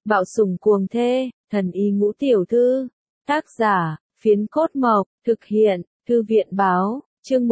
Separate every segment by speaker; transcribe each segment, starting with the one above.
Speaker 1: Bạo sủng cuồng thê, thần y ngũ tiểu thư. Tác giả, Phiến Cốt Mộc, thực hiện, Thư viện báo, chương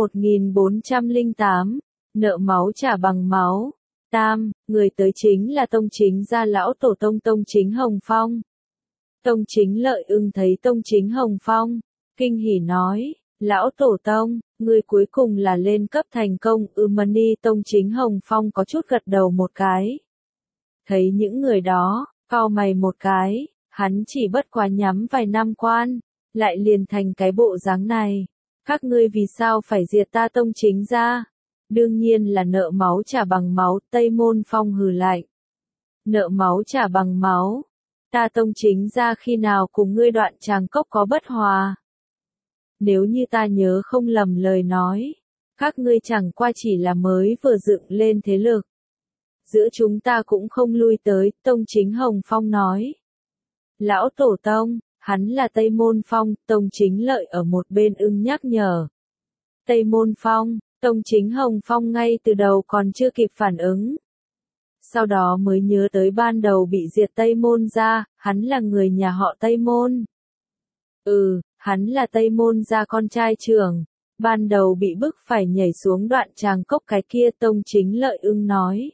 Speaker 1: 1408, nợ máu trả bằng máu. Tam, người tới chính là Tông Chính gia lão tổ tông Tông Chính Hồng Phong. Tông Chính Lợi Ưng thấy Tông Chính Hồng Phong, kinh hỉ nói, lão tổ tông, người cuối cùng là lên cấp thành công. Mani. Tông Chính Hồng Phong có chút gật đầu một cái. Thấy những người đó, cau mày một cái, hắn chỉ bất quá nhắm vài năm quan, lại liền thành cái bộ dáng này. Các ngươi vì sao phải diệt ta Tông Chính gia? Đương nhiên là nợ máu trả bằng máu. Tây Môn Phong hừ lạnh. Nợ máu trả bằng máu. Ta Tông Chính gia khi nào cùng ngươi đoạn tràng cốc có bất hòa? Nếu như ta nhớ không lầm lời nói, các ngươi chẳng qua chỉ là mới vừa dựng lên thế lực. Giữa chúng ta cũng không lui tới. Tông Chính Hồng Phong nói. Lão tổ tông, hắn là Tây Môn Phong. Tông Chính Lợi ở một bên nhắc nhở. Tây Môn Phong. Tông Chính Hồng Phong ngay từ đầu còn chưa kịp phản ứng. Sau đó mới nhớ tới ban đầu bị diệt Tây Môn gia, hắn là người nhà họ Tây Môn. Hắn là Tây Môn gia con trai trưởng. Ban đầu bị bức phải nhảy xuống đoạn tràng cốc cái kia. Tông Chính Lợi nói.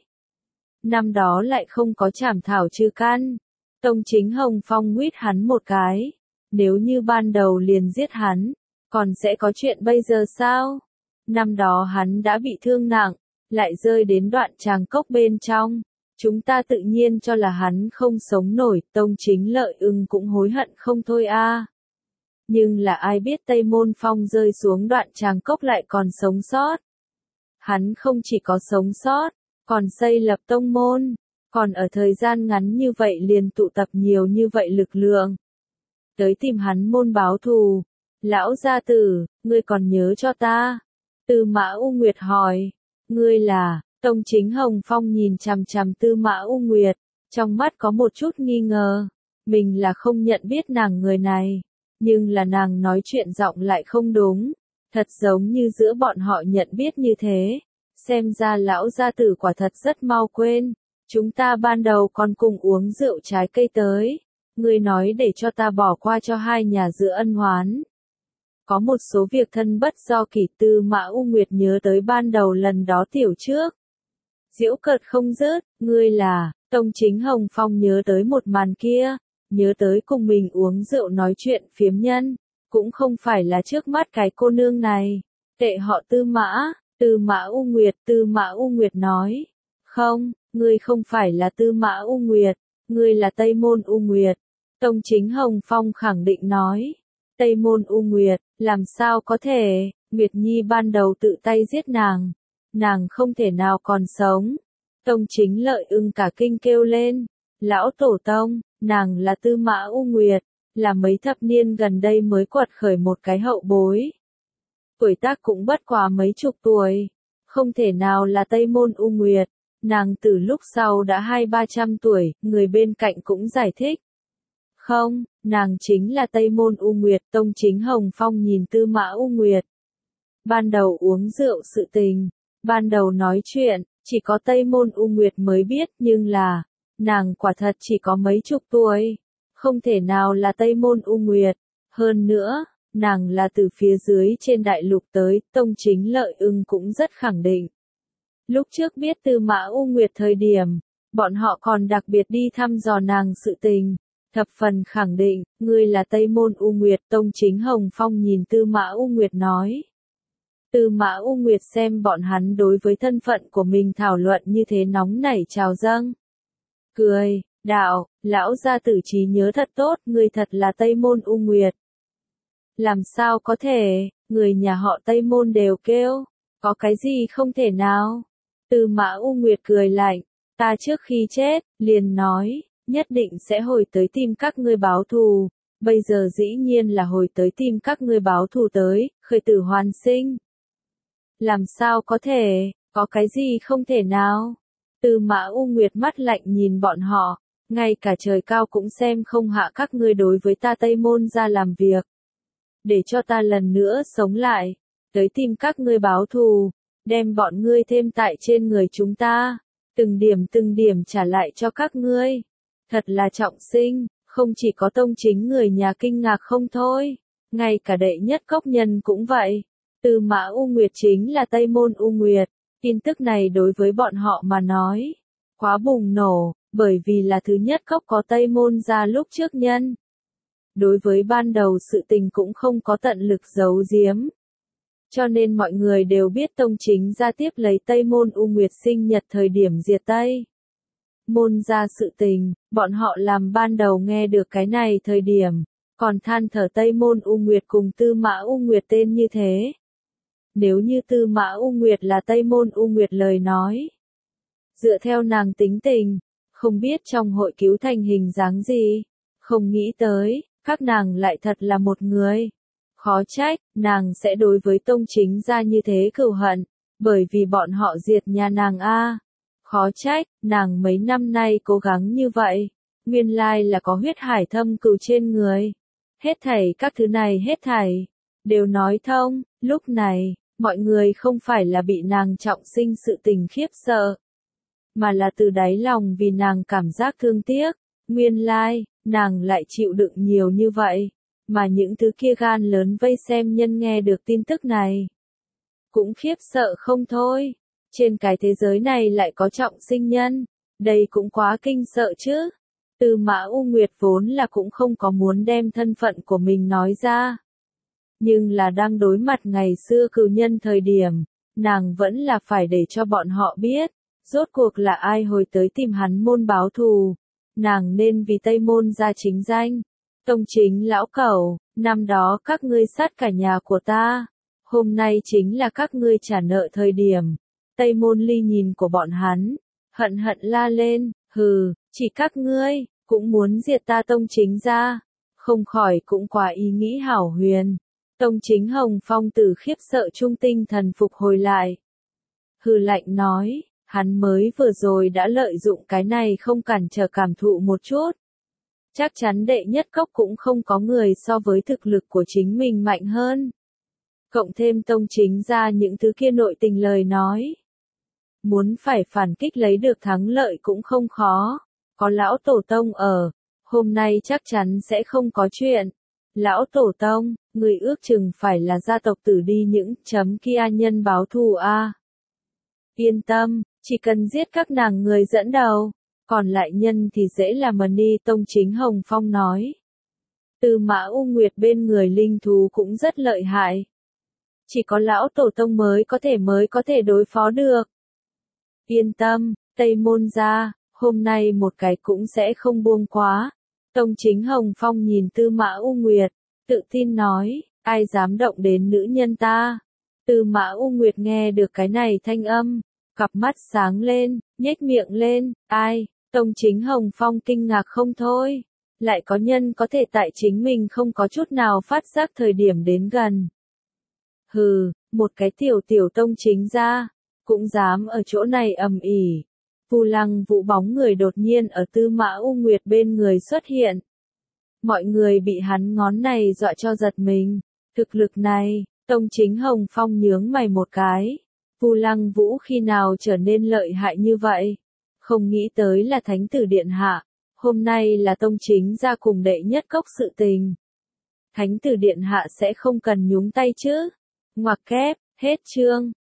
Speaker 1: Năm đó lại không có trảm thảo trừ căn. Tông Chính Hồng Phong nguyết hắn một cái. Nếu như ban đầu liền giết hắn, còn sẽ có chuyện bây giờ sao? Năm đó hắn đã bị thương nặng, lại rơi đến đoạn tràng cốc bên trong. Chúng ta tự nhiên cho là hắn không sống nổi. Tông Chính Lợi cũng hối hận không thôi a. Nhưng là ai biết Tây Môn Phong rơi xuống đoạn tràng cốc lại còn sống sót. Hắn không chỉ có sống sót, còn xây lập tông môn, còn ở thời gian ngắn như vậy liền tụ tập nhiều như vậy lực lượng. Tới tìm hắn môn báo thù. Lão gia tử, ngươi còn nhớ cho ta? Tư Mã U Nguyệt hỏi. Ngươi là? Tông Chính Hồng Phong nhìn chằm chằm Tư Mã U Nguyệt, trong mắt có một chút nghi ngờ. Mình là không nhận biết nàng người này, nhưng là nàng nói chuyện giọng lại không đúng. Thật giống như giữa bọn họ nhận biết như thế. Xem ra lão gia tử quả thật rất mau quên. Chúng ta ban đầu còn cùng uống rượu trái cây tới. Ngươi nói để cho ta bỏ qua cho hai nhà giữa ân oán. Có một số việc thân bất do kỷ. Tư Mã U Nguyệt nhớ tới ban đầu lần đó tiểu trước. Giễu cợt không dứt. Ngươi là? Tông Chính Hồng Phong nhớ tới một màn kia. Nhớ tới cùng mình uống rượu nói chuyện phiếm nhân. Cũng không phải là trước mắt cái cô nương này. Tệ họ Tư Mã. Tư Mã U Nguyệt. Tư Mã U Nguyệt nói. Không, ngươi không phải là Tư Mã U Nguyệt. Ngươi là Tây Môn U Nguyệt. Tông Chính Hồng Phong khẳng định nói. Tây Môn U Nguyệt, làm sao có thể? Nguyệt Nhi ban đầu tự tay giết nàng. Nàng không thể nào còn sống. Tông Chính Lợi cả kinh kêu lên. Lão tổ tông, nàng là Tư Mã U Nguyệt, là mấy thập niên gần đây mới quật khởi một cái hậu bối. Tuổi tác cũng bất quá mấy chục tuổi. Không thể nào là Tây Môn U Nguyệt. Nàng từ lúc sau đã 200-300 tuổi. Người bên cạnh cũng giải thích. Không, nàng chính là Tây Môn U Nguyệt. Tông Chính Hồng Phong nhìn Tư Mã U Nguyệt. Ban đầu uống rượu sự tình, ban đầu nói chuyện, chỉ có Tây Môn U Nguyệt mới biết. Nhưng là, nàng quả thật chỉ có mấy chục tuổi. Không thể nào là Tây Môn U Nguyệt. Hơn nữa, nàng là từ phía dưới trên đại lục tới. Tông Chính Lợi cũng rất khẳng định. Lúc trước biết Tư Mã U Nguyệt thời điểm, bọn họ còn đặc biệt đi thăm dò nàng sự tình. Thập phần khẳng định, ngươi là Tây Môn U Nguyệt. Tông Chính Hồng Phong nhìn Tư Mã U Nguyệt nói. Tư Mã U Nguyệt xem bọn hắn đối với thân phận của mình thảo luận như thế nóng nảy trào dâng. Cười, đạo, lão gia tử trí nhớ thật tốt. Ngươi thật là Tây Môn U Nguyệt. Làm sao có thể, người nhà họ Tây Môn đều kêu. Có cái gì không thể nào? Tư Mã U Nguyệt cười lạnh. Ta trước khi chết, liền nói. Nhất định sẽ hồi tới tìm các ngươi báo thù. Bây giờ dĩ nhiên là hồi tới tìm các ngươi báo thù tới, khởi tử hoàn sinh. Làm sao có thể, có cái gì không thể nào? Tư Mã U Nguyệt mắt lạnh nhìn bọn họ, ngay cả trời cao cũng xem không hạ các ngươi đối với ta Tây Môn gia làm việc. Để cho ta lần nữa sống lại, tới tìm các ngươi báo thù, đem bọn ngươi thêm tại trên người chúng ta, từng điểm trả lại cho các ngươi. Thật là trọng sinh, không chỉ có Tông Chính người nhà kinh ngạc không thôi, ngay cả đệ nhất cốc nhân cũng vậy. Tư Mã U Nguyệt chính là Tây Môn U Nguyệt, tin tức này đối với bọn họ mà nói, quá bùng nổ, bởi vì là thứ nhất cốc có Tây Môn gia lúc trước nhân. Đối với ban đầu sự tình cũng không có tận lực giấu giếm. Cho nên mọi người đều biết Tông Chính gia tiếp lấy Tây Môn U Nguyệt sinh nhật thời điểm diệt Tây Môn gia sự tình, bọn họ làm ban đầu nghe được cái này thời điểm, còn than thở Tây Môn U Nguyệt cùng Tư Mã U Nguyệt tên như thế. Nếu như Tư Mã U Nguyệt là Tây Môn U Nguyệt lời nói, dựa theo nàng tính tình, không biết trong hội cứu thành hình dáng gì, không nghĩ tới, các nàng lại thật là một người. Khó trách, nàng sẽ đối với Tông Chính gia như thế cừu hận, bởi vì bọn họ diệt nhà nàng a. Khó trách, nàng mấy năm nay cố gắng như vậy, nguyên lai là có huyết hải thâm cừu trên người. Hết thảy các thứ này hết thảy, đều nói thông, lúc này, mọi người không phải là bị nàng trọng sinh sự tình khiếp sợ, mà là từ đáy lòng vì nàng cảm giác thương tiếc, nguyên lai, nàng lại chịu đựng nhiều như vậy, mà những thứ kia gan lớn vây xem nhân nghe được tin tức này, cũng khiếp sợ không thôi. Trên cái thế giới này lại có trọng sinh nhân, đây cũng quá kinh sợ chứ. Tư Mã U Nguyệt vốn là cũng không có muốn đem thân phận của mình nói ra. Nhưng là đang đối mặt ngày xưa cừu nhân thời điểm, nàng vẫn là phải để cho bọn họ biết, rốt cuộc là ai hồi tới tìm hắn môn báo thù. Nàng nên vì Tây Môn gia chính danh. Tông Chính lão cẩu, năm đó các ngươi sát cả nhà của ta, hôm nay chính là các ngươi trả nợ thời điểm. Tây Môn Ly nhìn của bọn hắn, hận hận la lên, hừ, chỉ các ngươi, cũng muốn diệt ta Tông Chính gia, không khỏi cũng quá ý nghĩ hảo huyền. Tông Chính Hồng Phong từ khiếp sợ trung tinh thần phục hồi lại. Hừ lạnh nói, hắn mới vừa rồi đã lợi dụng cái này không cản trở cảm thụ một chút. Chắc chắn đệ nhất cốc cũng không có người so với thực lực của chính mình mạnh hơn. Cộng thêm Tông Chính gia những thứ kia nội tình lời nói. Muốn phải phản kích lấy được thắng lợi cũng không khó, có lão tổ tông ở, hôm nay chắc chắn sẽ không có chuyện. Lão tổ tông, người ước chừng phải là gia tộc tử đi những chấm kia nhân báo thù a. Yên tâm, chỉ cần giết các nàng người dẫn đầu, còn lại nhân thì dễ làm mà đi. Tông Chính Hồng Phong nói. Tư Mã U Nguyệt bên người linh thú cũng rất lợi hại. Chỉ có lão tổ tông mới có thể đối phó được. Yên tâm, Tây Môn gia, hôm nay một cái cũng sẽ không buông quá. Tông Chính Hồng Phong nhìn Tư Mã U Nguyệt, tự tin nói, ai dám động đến nữ nhân ta. Tư Mã U Nguyệt nghe được cái này thanh âm, cặp mắt sáng lên, nhếch miệng lên, ai, Tông Chính Hồng Phong kinh ngạc không thôi. Lại có nhân có thể tại chính mình không có chút nào phát giác thời điểm đến gần. Hừ, một cái tiểu Tông Chính gia, cũng dám ở chỗ này ầm ĩ. Vu Lăng Vũ bóng người đột nhiên ở Tư Mã U Nguyệt bên người xuất hiện. Mọi người bị hắn ngón này dọa cho giật mình. Thực lực này, Tông Chính Hồng Phong nhướng mày một cái. Vu Lăng Vũ khi nào trở nên lợi hại như vậy? Không nghĩ tới là Thánh tử điện hạ. Hôm nay là Tông Chính gia cùng đệ nhất cốc sự tình. Thánh tử điện hạ sẽ không cần nhúng tay chứ? Ngoặc kép, hết chương.